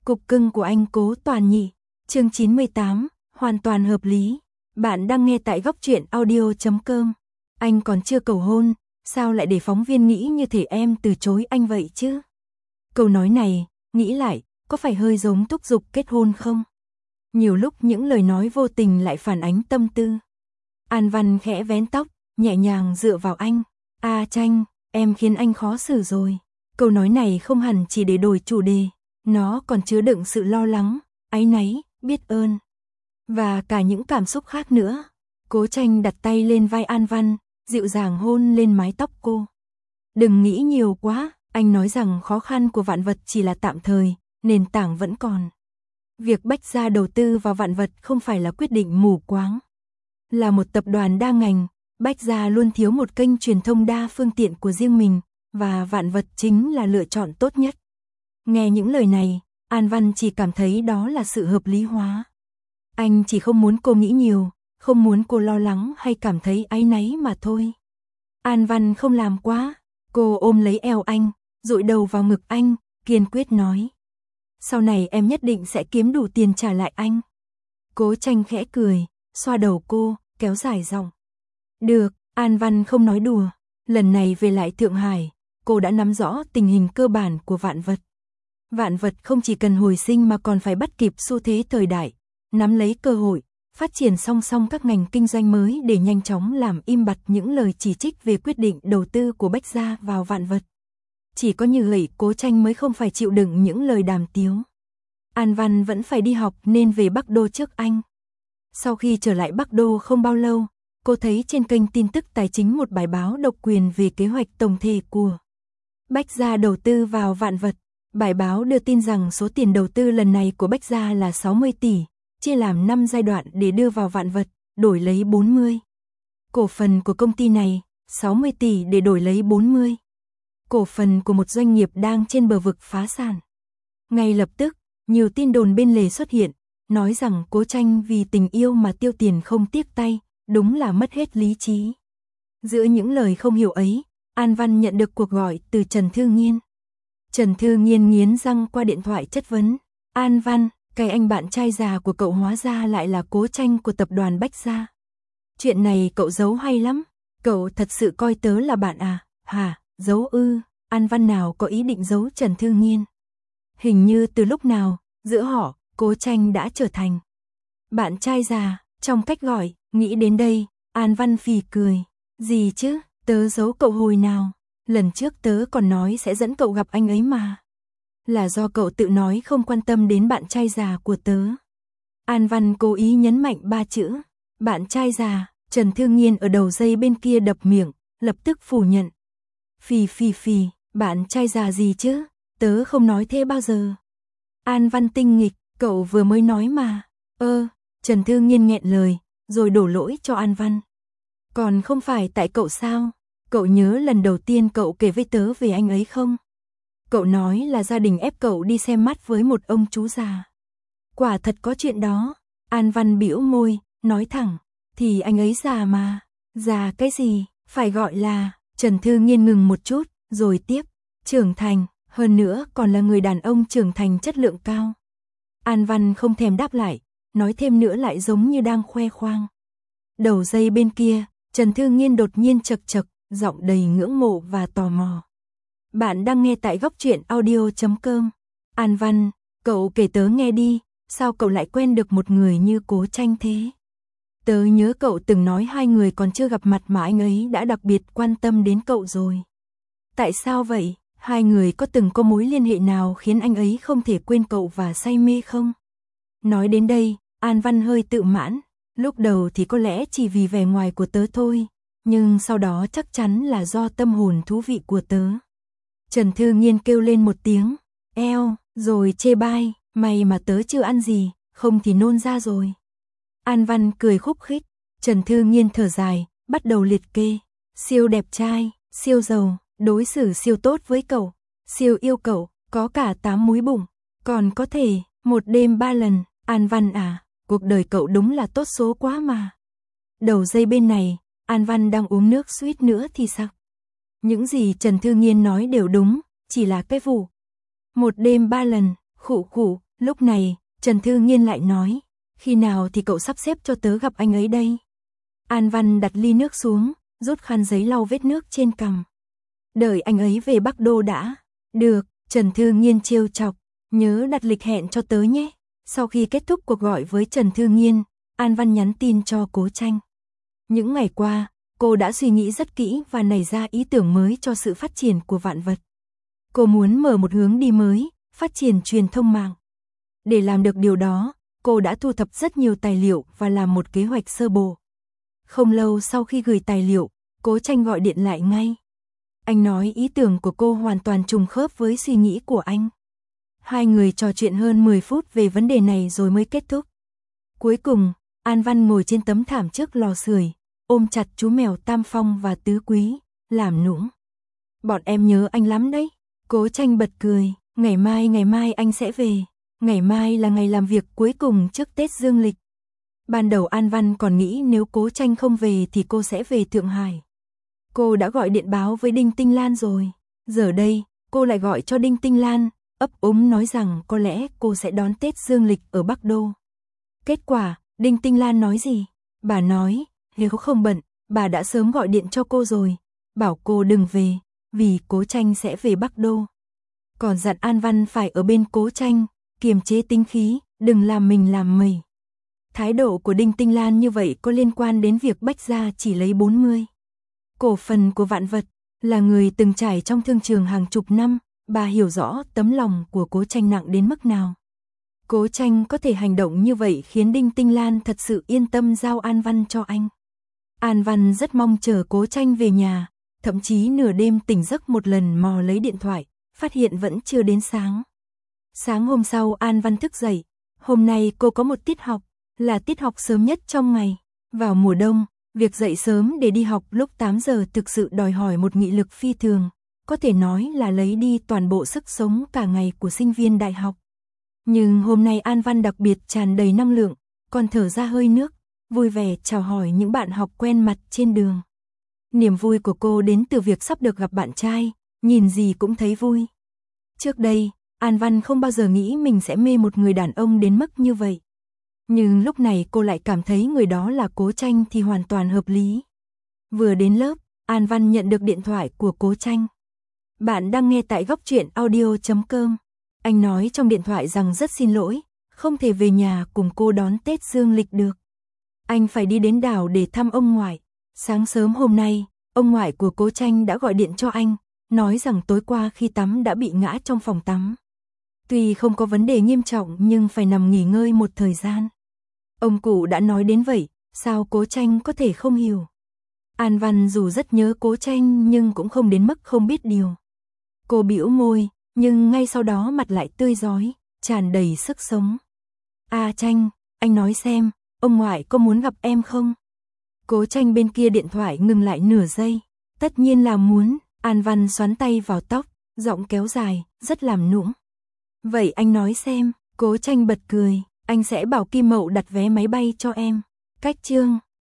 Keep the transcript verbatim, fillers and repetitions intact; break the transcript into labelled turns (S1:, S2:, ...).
S1: Cục cưng của anh Cố Toàn nhỉ. Chương chín mươi tám, hoàn toàn hợp lý. Bạn đang nghe tại góc truyện audio chấm com. Anh còn chưa cầu hôn, sao lại để phóng viên nghĩ như thể em từ chối anh vậy chứ? Câu nói này, nghĩ lại, có phải hơi giống thúc giục kết hôn không? Nhiều lúc những lời nói vô tình lại phản ánh tâm tư. An Văn khẽ vén tóc, nhẹ nhàng dựa vào anh. A Tranh, em khiến anh khó xử rồi. Câu nói này không hẳn chỉ để đổi chủ đề, nó còn chứa đựng sự lo lắng, áy náy, biết ơn và cả những cảm xúc khác nữa. Cố Tranh đặt tay lên vai An Văn, dịu dàng hôn lên mái tóc cô. Đừng nghĩ nhiều quá, anh nói rằng khó khăn của Vạn Vật chỉ là tạm thời, nền tảng vẫn còn. Việc Bách Gia đầu tư vào Vạn Vật không phải là quyết định mù quáng. Là một tập đoàn đa ngành, Bách Gia luôn thiếu một kênh truyền thông đa phương tiện của riêng mình, và Vạn Vật chính là lựa chọn tốt nhất. Nghe những lời này, An Văn chỉ cảm thấy đó là sự hợp lý hóa. Anh chỉ không muốn cô nghĩ nhiều, không muốn cô lo lắng hay cảm thấy áy náy mà thôi. An Văn không làm quá, cô ôm lấy eo anh, dụi đầu vào ngực anh, kiên quyết nói. Sau này em nhất định sẽ kiếm đủ tiền trả lại anh. Cố Tranh khẽ cười, xoa đầu cô, kéo dài giọng. Được, An Văn không nói đùa. Lần này về lại Thượng Hải, cô đã nắm rõ tình hình cơ bản của Vạn Vật. Vạn Vật không chỉ cần hồi sinh mà còn phải bắt kịp xu thế thời đại, nắm lấy cơ hội, phát triển song song các ngành kinh doanh mới để nhanh chóng làm im bặt những lời chỉ trích về quyết định đầu tư của Bách Gia vào Vạn Vật. Chỉ có như vậy Cố Tranh mới không phải chịu đựng những lời đàm tiếu. An Văn vẫn phải đi học nên về Bắc Đô trước anh. Sau khi trở lại Bắc Đô không bao lâu, cô thấy trên kênh tin tức tài chính một bài báo độc quyền về kế hoạch tổng thể của Bách Gia đầu tư vào Vạn Vật. Bài báo đưa tin rằng số tiền đầu tư lần này của Bách Gia là sáu mươi tỷ, chia làm năm giai đoạn để đưa vào Vạn Vật, đổi lấy bốn mươi cổ phần của công ty này, sáu mươi tỷ để đổi lấy bốn mươi cổ phần của một doanh nghiệp đang trên bờ vực phá sản. Ngay lập tức, nhiều tin đồn bên lề xuất hiện, nói rằng Cố Tranh vì tình yêu mà tiêu tiền không tiếc tay, đúng là mất hết lý trí. Giữa những lời không hiểu ấy, An Văn nhận được cuộc gọi từ Trần Thư Nghiên. Trần Thư Nghiên nghiến răng qua điện thoại chất vấn. An Văn, cái anh bạn trai già của cậu hóa ra lại là Cố Tranh của tập đoàn Bách Gia. Chuyện này cậu giấu hay lắm. Cậu thật sự coi tớ là bạn à? Hả, giấu ư? An Văn nào có ý định giấu Trần Thư Nghiên. Hình như từ lúc nào, giữa họ, Cố Tranh đã trở thành bạn trai già. Trong cách gọi, nghĩ đến đây, An Văn phì cười. Gì chứ, tớ giấu cậu hồi nào? Lần trước tớ còn nói sẽ dẫn cậu gặp anh ấy mà. Là do cậu tự nói không quan tâm đến bạn trai già của tớ. An Văn cố ý nhấn mạnh ba chữ. Bạn trai già. Trần Thư Nghiên ở đầu dây bên kia đập miệng, lập tức phủ nhận. Phì phì phì, bạn trai già gì chứ? Tớ không nói thế bao giờ. An Văn tinh nghịch, cậu vừa mới nói mà. Ơ, Trần Thư Nghiên nghẹn lời, rồi đổ lỗi cho An Văn. Còn không phải tại cậu sao? Cậu nhớ lần đầu tiên cậu kể với tớ về anh ấy không? Cậu nói là gia đình ép cậu đi xem mắt với một ông chú già. Quả thật có chuyện đó. An Văn bĩu môi, nói thẳng. Thì anh ấy già mà. Già cái gì? Phải gọi là... Trần Thư Nghiên ngừng một chút, rồi tiếp. Trưởng thành, hơn nữa còn là người đàn ông trưởng thành chất lượng cao. An Văn không thèm đáp lại, nói thêm nữa lại giống như đang khoe khoang. Đầu dây bên kia, Trần Thư Nghiên đột nhiên chật chật, giọng đầy ngưỡng mộ và tò mò. Bạn đang nghe tại góc truyện audio chấm com. An Văn, cậu kể tớ nghe đi, sao cậu lại quen được một người như Cố Tranh thế? Tớ nhớ cậu từng nói hai người còn chưa gặp mặt mà anh ấy đã đặc biệt quan tâm đến cậu rồi. Tại sao vậy? Hai người có từng có mối liên hệ nào khiến anh ấy không thể quên cậu và say mê không? Nói đến đây, An Văn hơi tự mãn. Lúc đầu thì có lẽ chỉ vì vẻ ngoài của tớ thôi, nhưng sau đó chắc chắn là do tâm hồn thú vị của tớ. Trần Thư Nghiên kêu lên một tiếng, eo, rồi chê bai, may mà tớ chưa ăn gì, không thì nôn ra rồi. An Văn cười khúc khích, Trần Thư Nghiên thở dài, bắt đầu liệt kê. Siêu đẹp trai, siêu giàu, đối xử siêu tốt với cậu, siêu yêu cậu, có cả tám múi bụng, còn có thể, một đêm ba lần. An Văn à, cuộc đời cậu đúng là tốt số quá mà. Đầu dây bên này, An Văn đang uống nước suýt nữa thì sặc. Những gì Trần Thư Nghiên nói đều đúng, chỉ là cái vụ một đêm ba lần, khụ khụ, Lúc này, Trần Thư Nghiên lại nói, khi nào thì cậu sắp xếp cho tớ gặp anh ấy đây? An Văn đặt ly nước xuống, rút khăn giấy lau vết nước trên cằm. Đợi anh ấy về Bắc Đô đã. Được, Trần Thư Nghiên trêu chọc, nhớ đặt lịch hẹn cho tớ nhé. Sau khi kết thúc cuộc gọi với Trần Thư Nghiên, An Văn nhắn tin cho Cố Tranh. Những ngày qua, cô đã suy nghĩ rất kỹ và nảy ra ý tưởng mới cho sự phát triển của vạn vật. Cô muốn mở một hướng đi mới, phát triển truyền thông mạng. Để làm được điều đó, cô đã thu thập rất nhiều tài liệu và làm một kế hoạch sơ bộ. Không lâu sau khi gửi tài liệu, Cố Tranh gọi điện lại ngay. Anh nói ý tưởng của cô hoàn toàn trùng khớp với suy nghĩ của anh. Hai người trò chuyện hơn mười phút về vấn đề này rồi mới kết thúc. Cuối cùng, An Văn ngồi trên tấm thảm trước lò sưởi, ôm chặt chú mèo Tam Phong và Tứ Quý, làm nũng. Bọn em nhớ anh lắm đấy. Cố Tranh bật cười, ngày mai ngày mai anh sẽ về. Ngày mai là ngày làm việc cuối cùng trước Tết Dương lịch. Ban đầu An Văn còn nghĩ nếu Cố Tranh không về thì cô sẽ về Thượng Hải. Cô đã gọi điện báo với Đinh Tinh Lan rồi. Giờ đây, cô lại gọi cho Đinh Tinh Lan, ấp úng nói rằng có lẽ cô sẽ đón Tết Dương lịch ở Bắc Đô. Kết quả, Đinh Tinh Lan nói gì? Bà nói, nếu không bận, bà đã sớm gọi điện cho cô rồi, bảo cô đừng về, vì Cố Tranh sẽ về Bắc Đô. Còn dặn An Văn phải ở bên Cố Tranh, kiềm chế tính khí, đừng làm mình làm mẩy. Thái độ của Đinh Tinh Lan như vậy có liên quan đến việc Bách Gia chỉ lấy bốn mươi cổ phần của Vạn Vật. Là người từng trải trong thương trường hàng chục năm, bà hiểu rõ tấm lòng của Cố Tranh nặng đến mức nào. Cố Tranh có thể hành động như vậy khiến Đinh Tinh Lan thật sự yên tâm giao An Văn cho anh. An Văn rất mong chờ Cố Tranh về nhà, thậm chí nửa đêm tỉnh giấc một lần mò lấy điện thoại, phát hiện vẫn chưa đến sáng. Sáng hôm sau An Văn thức dậy, hôm nay cô có một tiết học, là tiết học sớm nhất trong ngày. Vào mùa đông, việc dậy sớm để đi học lúc tám giờ thực sự đòi hỏi một nghị lực phi thường, có thể nói là lấy đi toàn bộ sức sống cả ngày của sinh viên đại học. Nhưng hôm nay An Văn đặc biệt tràn đầy năng lượng, còn thở ra hơi nước, vui vẻ chào hỏi những bạn học quen mặt trên đường. Niềm vui của cô đến từ việc sắp được gặp bạn trai, nhìn gì cũng thấy vui. Trước đây, An Văn không bao giờ nghĩ mình sẽ mê một người đàn ông đến mức như vậy. Nhưng lúc này cô lại cảm thấy người đó là Cố Tranh thì hoàn toàn hợp lý. Vừa đến lớp, An Văn nhận được điện thoại của Cố Tranh. Bạn đang nghe tại góc truyện audio chấm com. Anh nói trong điện thoại rằng rất xin lỗi, không thể về nhà cùng cô đón Tết Dương lịch được. Anh phải đi đến đảo để thăm ông ngoại. Sáng sớm hôm nay, ông ngoại của Cố Tranh đã gọi điện cho anh, nói rằng tối qua khi tắm đã bị ngã trong phòng tắm. Tuy không có vấn đề nghiêm trọng nhưng phải nằm nghỉ ngơi một thời gian. Ông cụ đã nói đến vậy, sao Cố Tranh có thể không hiểu. An Văn dù rất nhớ Cố Tranh nhưng cũng không đến mức không biết điều. Cô bĩu môi, nhưng ngay sau đó mặt lại tươi rói, tràn đầy sức sống. À Tranh, anh nói xem, ông ngoại có muốn gặp em không? Cố Tranh bên kia điện thoại ngừng lại nửa giây. Tất nhiên là muốn. An Văn xoắn tay vào tóc, giọng kéo dài, rất làm nũng. Vậy anh nói xem. Cố Tranh bật cười, anh sẽ bảo Kim Mậu đặt vé máy bay cho em. Cách chương